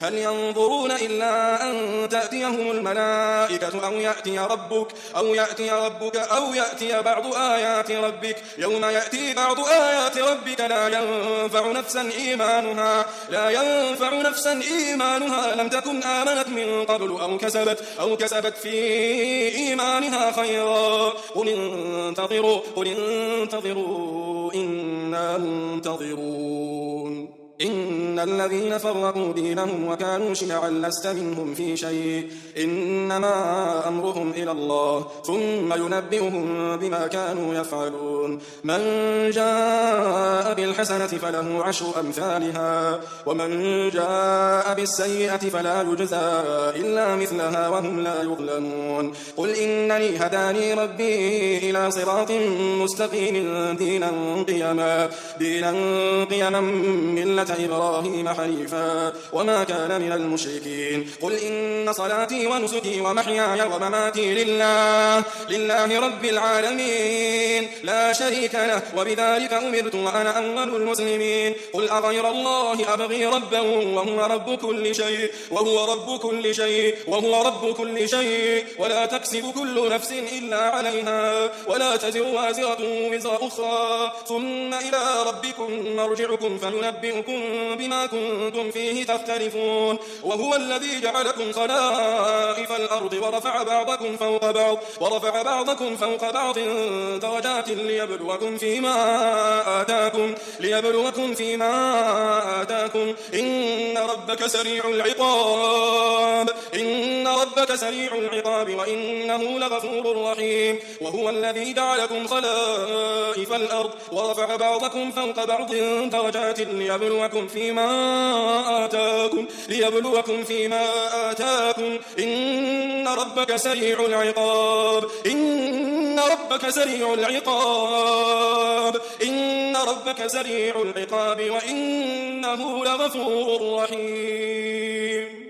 هل ينظرون إلا أن تأتيهم الملائكة أو يأتي بعض آيات ربك. يوم يأتي بعض آيات ربك لا ينفع نفسا إيمانها لم تكن آمنت من قبل أو كسبت في إيمانها خيرا. قل انتظروا إنا منتظرون. إن الذين فرقوا دينهم وكانوا شيعا لست منهم في شيء إنما أمرهم إلى الله ثم ينبئهم بما كانوا يفعلون. من جاء بالحسنة فله 10 أمثالها ومن جاء بالسيئة فلا يجزى إلا مثلها وهم لا يظلمون. قل إنني هداني ربي إلى صراط مستقيم دينا قيما ملة إبراهيم حنيفا وما كان من المشركين. قل إن صلاتي ونسكي ومحياي ومماتي لله رب العالمين لا شريك له وبذلك أمرت وأنا أول المسلمين. قل أغير الله أبغي ربا وهو رب كل شيء ولا تكسب كل نفس إلا عليها ولا تزر وازرة وزر أخرى ثم إلى ربكم مرجعكم فينبئكم بما كنتم فيه تختلفون. وهو الذي جعلكم خلائف الأرض ورفع بعضكم فوق بعض درجات ليبلوكم فيما آتاكم إن ربك سريع العقاب وإنه لغفور رحيم. وهو الذي جعلكم خلائف الأرض ورفع بعضكم فوق بعض درجات ليبلوكم فيما آتاكم إن ربك سريع العقاب وإنه لغفور رحيم.